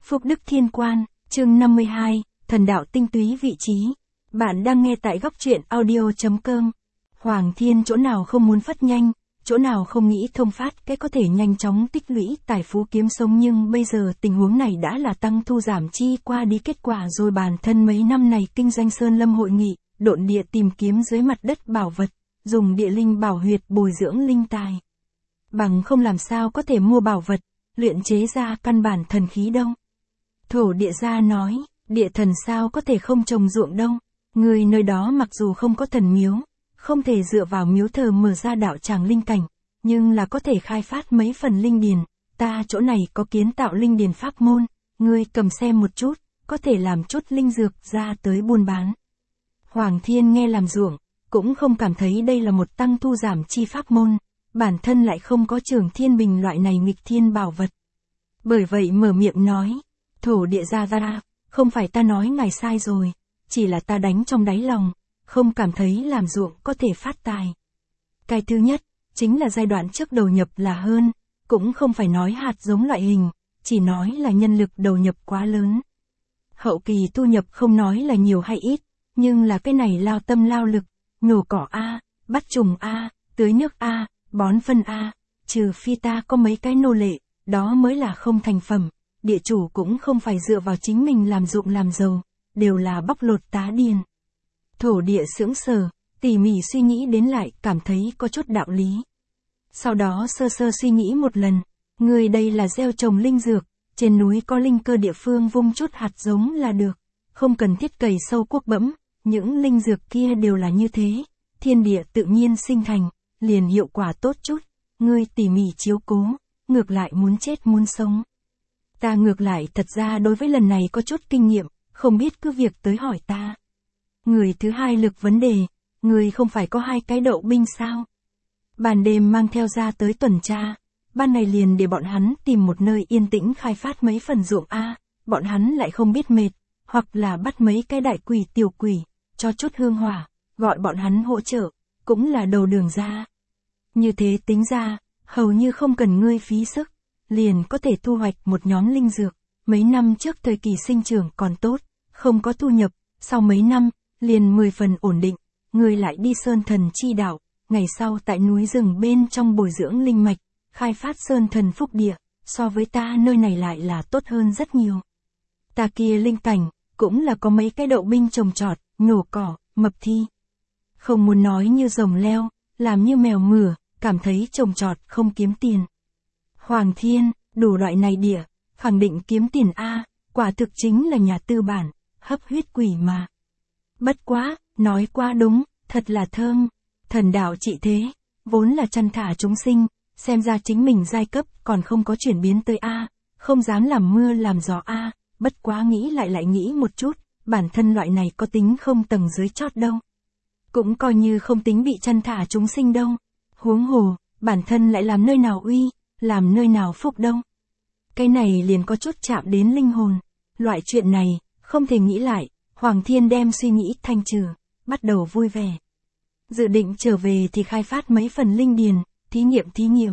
Phúc Đức Thiên Quan, chương 52, Thần đạo tinh túy vị trí. Bạn đang nghe tại góc truyện audio.com. Hoàng Thiên chỗ nào không muốn phát nhanh, chỗ nào không nghĩ thông phát cái có thể nhanh chóng tích lũy tài phú kiếm sống, nhưng bây giờ tình huống này đã là tăng thu giảm chi qua đi kết quả rồi. Bản thân mấy năm này kinh doanh sơn lâm hội nghị, độn địa tìm kiếm dưới mặt đất bảo vật, dùng địa linh bảo huyệt bồi dưỡng linh tài. Bằng không làm sao có thể mua bảo vật, luyện chế ra căn bản thần khí đâu. Thổ địa gia nói, địa thần sao có thể không trồng ruộng đâu, người nơi đó mặc dù không có thần miếu, không thể dựa vào miếu thờ mở ra đạo tràng linh cảnh, nhưng là có thể khai phát mấy phần linh điền, ta chỗ này có kiến tạo linh điền pháp môn, ngươi cầm xem một chút, có thể làm chút linh dược ra tới buôn bán. Hoàng Thiên nghe làm ruộng, cũng không cảm thấy đây là một tăng thu giảm chi pháp môn, bản thân lại không có Trường Thiên Bình loại này nghịch thiên bảo vật. Bởi vậy mở miệng nói, thổ địa gia ra, không phải ta nói ngài sai rồi, chỉ là ta đánh trong đáy lòng, không cảm thấy làm ruộng có thể phát tài. Cái thứ nhất, chính là giai đoạn trước đầu nhập là hơn, cũng không phải nói hạt giống loại hình, chỉ nói là nhân lực đầu nhập quá lớn. Hậu kỳ thu nhập không nói là nhiều hay ít, nhưng là cái này lao tâm lao lực, nhổ cỏ A, bắt trùng A, tưới nước A, bón phân A, trừ phi ta có mấy cái nô lệ, đó mới là không thành phẩm. Địa chủ cũng không phải dựa vào chính mình làm ruộng làm giàu, đều là bóc lột tá điền. Thổ địa sững sờ, tỉ mỉ suy nghĩ đến lại cảm thấy có chút đạo lý. Sau đó sơ sơ suy nghĩ một lần, người đây là gieo trồng linh dược, trên núi có linh cơ địa phương vung chút hạt giống là được, không cần thiết cày sâu cuốc bẫm, những linh dược kia đều là như thế, thiên địa tự nhiên sinh thành, liền hiệu quả tốt chút, ngươi tỉ mỉ chiếu cố, ngược lại muốn chết muốn sống. Ta ngược lại thật ra đối với lần này có chút kinh nghiệm, không biết cứ việc tới hỏi ta. Người thứ hai lực vấn đề, người không phải có 2 cái đậu binh sao? Ban đêm mang theo ra tới tuần tra, ban ngày liền để bọn hắn tìm một nơi yên tĩnh khai phát mấy phần ruộng A, bọn hắn lại không biết mệt, hoặc là bắt mấy cái đại quỷ tiểu quỷ, cho chút hương hỏa, gọi bọn hắn hỗ trợ, cũng là đầu đường ra. Như thế tính ra, hầu như không cần ngươi phí sức, liền có thể thu hoạch một nhóm linh dược, mấy năm trước thời kỳ sinh trưởng còn tốt, không có thu nhập, sau mấy năm, liền 10 phần ổn định, người lại đi sơn thần chi đạo, ngày sau tại núi rừng bên trong bồi dưỡng linh mạch, khai phát sơn thần phúc địa, so với ta nơi này lại là tốt hơn rất nhiều. Ta kia linh cảnh, cũng là có mấy cái đậu binh trồng trọt, nhổ cỏ, mập thi. Không muốn nói như rồng leo, làm như mèo mửa, cảm thấy trồng trọt không kiếm tiền. Hoàng Thiên, đủ loại này địa, khẳng định kiếm tiền A, quả thực chính là nhà tư bản, hấp huyết quỷ mà. Bất quá, nói quá đúng, thật là thơm, thần đạo trị thế, vốn là chăn thả chúng sinh, xem ra chính mình giai cấp còn không có chuyển biến tới A, không dám làm mưa làm gió A, bất quá nghĩ lại nghĩ một chút, bản thân loại này có tính không tầng dưới chót đâu. Cũng coi như không tính bị chăn thả chúng sinh đâu, huống hồ, bản thân lại làm nơi nào uy, làm nơi nào phúc đâu. Cái này liền có chút chạm đến linh hồn, loại chuyện này, không thể nghĩ lại, Hoàng Thiên đem suy nghĩ thanh trừ, bắt đầu vui vẻ. Dự định trở về thì khai phát mấy phần linh điền, thí nghiệm.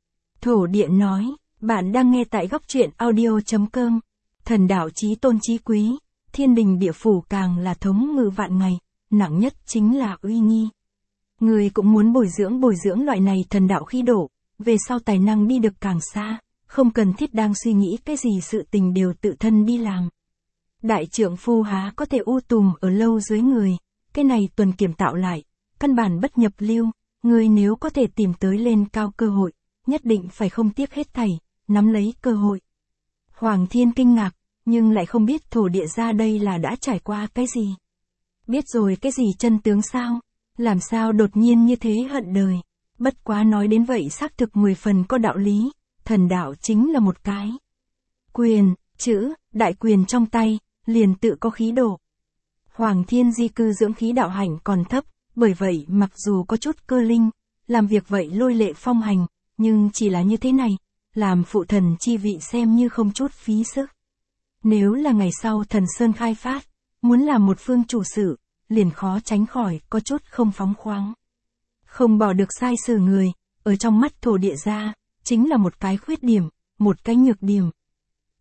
Thổ địa nói, bạn đang nghe tại góc truyện audio.com, thần đạo chí tôn chí quý, thiên đình địa phủ càng là thống ngự vạn ngày, nặng nhất chính là uy nghi. Người cũng muốn bồi dưỡng loại này thần đạo khí độ, về sau tài năng đi được càng xa, không cần thiết đang suy nghĩ cái gì sự tình đều tự thân đi làm. Đại trượng phu há có thể u tùm ở lâu dưới người, cái này tuần kiểm tạo lại, căn bản bất nhập lưu, người nếu có thể tìm tới lên cao cơ hội, nhất định phải không tiếc hết thảy, nắm lấy cơ hội. Hoàng Thiên kinh ngạc, nhưng lại không biết thổ địa gia đây là đã trải qua cái gì. Biết rồi cái gì chân tướng sao, làm sao đột nhiên như thế hận đời, bất quá nói đến vậy xác thực 10 phần có đạo lý, thần đạo chính là một cái. Quyền, chữ, đại quyền trong tay, liền tự có khí độ. Hoàng Thiên di cư dưỡng khí đạo hạnh còn thấp, bởi vậy mặc dù có chút cơ linh, làm việc vậy lôi lệ phong hành, nhưng chỉ là như thế này, làm phụ thần chi vị xem như không chút phí sức. Nếu là ngày sau thần sơn khai phát, muốn làm một phương chủ sự, liền khó tránh khỏi có chút không phóng khoáng. Không bỏ được sai xử người, ở trong mắt thổ địa gia, chính là một cái khuyết điểm, một cái nhược điểm.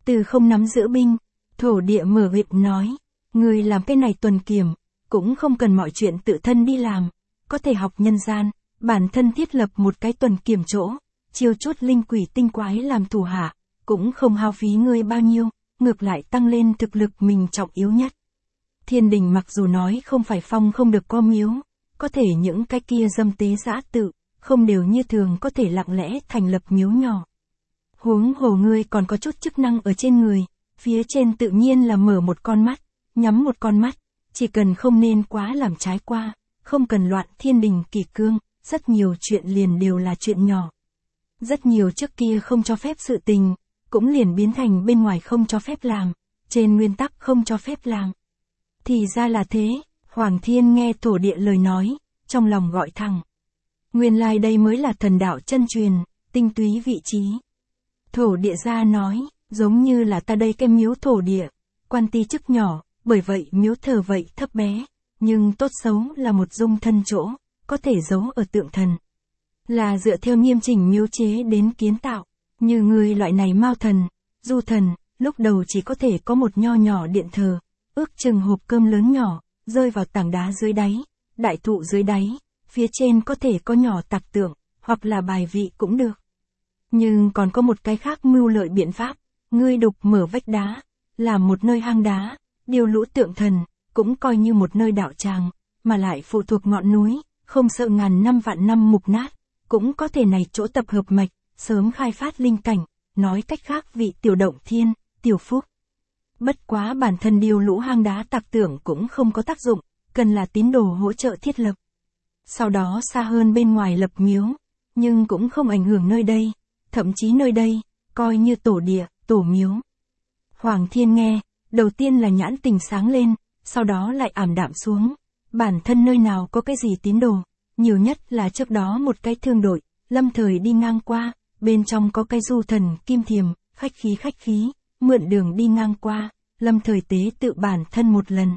Từ không nắm giữ binh, thổ địa mở miệng nói, người làm cái này tuần kiểm, cũng không cần mọi chuyện tự thân đi làm, có thể học nhân gian, bản thân thiết lập một cái tuần kiểm chỗ, chiêu chút linh quỷ tinh quái làm thủ hạ, cũng không hao phí ngươi bao nhiêu, ngược lại tăng lên thực lực mình trọng yếu nhất. Thiên đình mặc dù nói không phải phong không được có miếu, có thể những cái kia dâm tế dã tự, không đều như thường có thể lặng lẽ thành lập miếu nhỏ. Huống hồ ngươi còn có chút chức năng ở trên người, phía trên tự nhiên là mở một con mắt, nhắm một con mắt, chỉ cần không nên quá làm trái qua, không cần loạn thiên đình kỷ cương, rất nhiều chuyện liền đều là chuyện nhỏ. Rất nhiều trước kia không cho phép sự tình, cũng liền biến thành bên ngoài không cho phép làm, trên nguyên tắc không cho phép làm. Thì ra là thế, Hoàng Thiên nghe thổ địa lời nói, trong lòng gọi thẳng. Nguyên lai đây mới là thần đạo chân truyền, tinh túy vị trí. Thổ địa gia nói, giống như là ta đây cái miếu thổ địa, quan ti chức nhỏ, bởi vậy miếu thờ vậy thấp bé, nhưng tốt xấu là một dung thân chỗ, có thể giấu ở tượng thần. Là dựa theo nghiêm chỉnh miếu chế đến kiến tạo, như người loại này mao thần, du thần, lúc đầu chỉ có thể có một nho nhỏ điện thờ, ước chừng hộp cơm lớn nhỏ, rơi vào tảng đá dưới đáy, đại thụ dưới đáy, phía trên có thể có nhỏ tạc tượng, hoặc là bài vị cũng được. Nhưng còn có một cái khác mưu lợi biện pháp, ngươi đục mở vách đá, làm một nơi hang đá, điều lũ tượng thần, cũng coi như một nơi đạo tràng, mà lại phụ thuộc ngọn núi, không sợ ngàn năm vạn năm mục nát, cũng có thể này chỗ tập hợp mạch, sớm khai phát linh cảnh, nói cách khác vị tiểu động thiên, tiểu phúc. Bất quá bản thân điều lũ hang đá tạc tượng cũng không có tác dụng, cần là tín đồ hỗ trợ thiết lập. Sau đó xa hơn bên ngoài lập miếu, nhưng cũng không ảnh hưởng nơi đây, thậm chí nơi đây, coi như tổ địa, tổ miếu. Hoàng Thiên nghe, đầu tiên là nhãn tình sáng lên, sau đó lại ảm đạm xuống. Bản thân nơi nào có cái gì tín đồ, nhiều nhất là trước đó một cái thương đội, lâm thời đi ngang qua, bên trong có cái du thần kim thiềm, khách khí, mượn đường đi ngang qua, lâm thời tế tự bản thân một lần.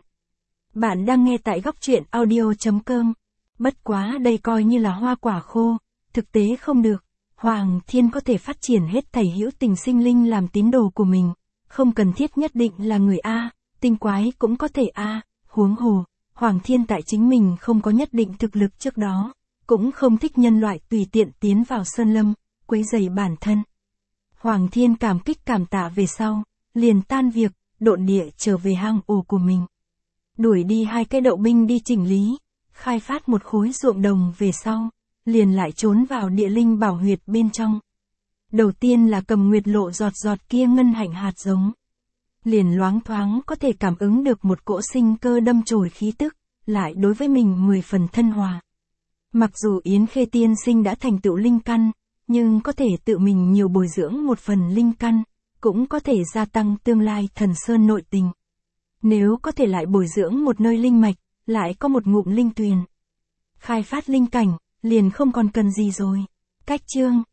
Bạn đang nghe tại góc truyện audio.com. Bất quá đây coi như là hoa quả khô, thực tế không được. Hoàng Thiên có thể phát triển hết thảy hữu tình sinh linh làm tín đồ của mình, không cần thiết nhất định là người A, tinh quái cũng có thể A, huống hồ, Hoàng Thiên tại chính mình không có nhất định thực lực trước đó, cũng không thích nhân loại tùy tiện tiến vào sơn lâm, quấy rầy bản thân. Hoàng Thiên cảm kích cảm tạ về sau, liền tan việc, độn địa trở về hang ổ của mình. Đuổi đi 2 cái đậu binh đi chỉnh lý, khai phát một khối ruộng đồng về sau, liền lại trốn vào địa linh bảo huyệt bên trong. Đầu tiên là cầm nguyệt lộ giọt giọt kia ngân hạnh hạt giống. Liền loáng thoáng có thể cảm ứng được một cỗ sinh cơ đâm chồi khí tức, lại đối với mình 10 phần thân hòa. Mặc dù Yến Khê tiên sinh đã thành tựu linh căn, nhưng có thể tự mình nhiều bồi dưỡng một phần linh căn, cũng có thể gia tăng tương lai thần sơn nội tình. Nếu có thể lại bồi dưỡng một nơi linh mạch, lại có một ngụm linh tuyền. Khai phát linh cảnh, liền không còn cần gì rồi. Cách chương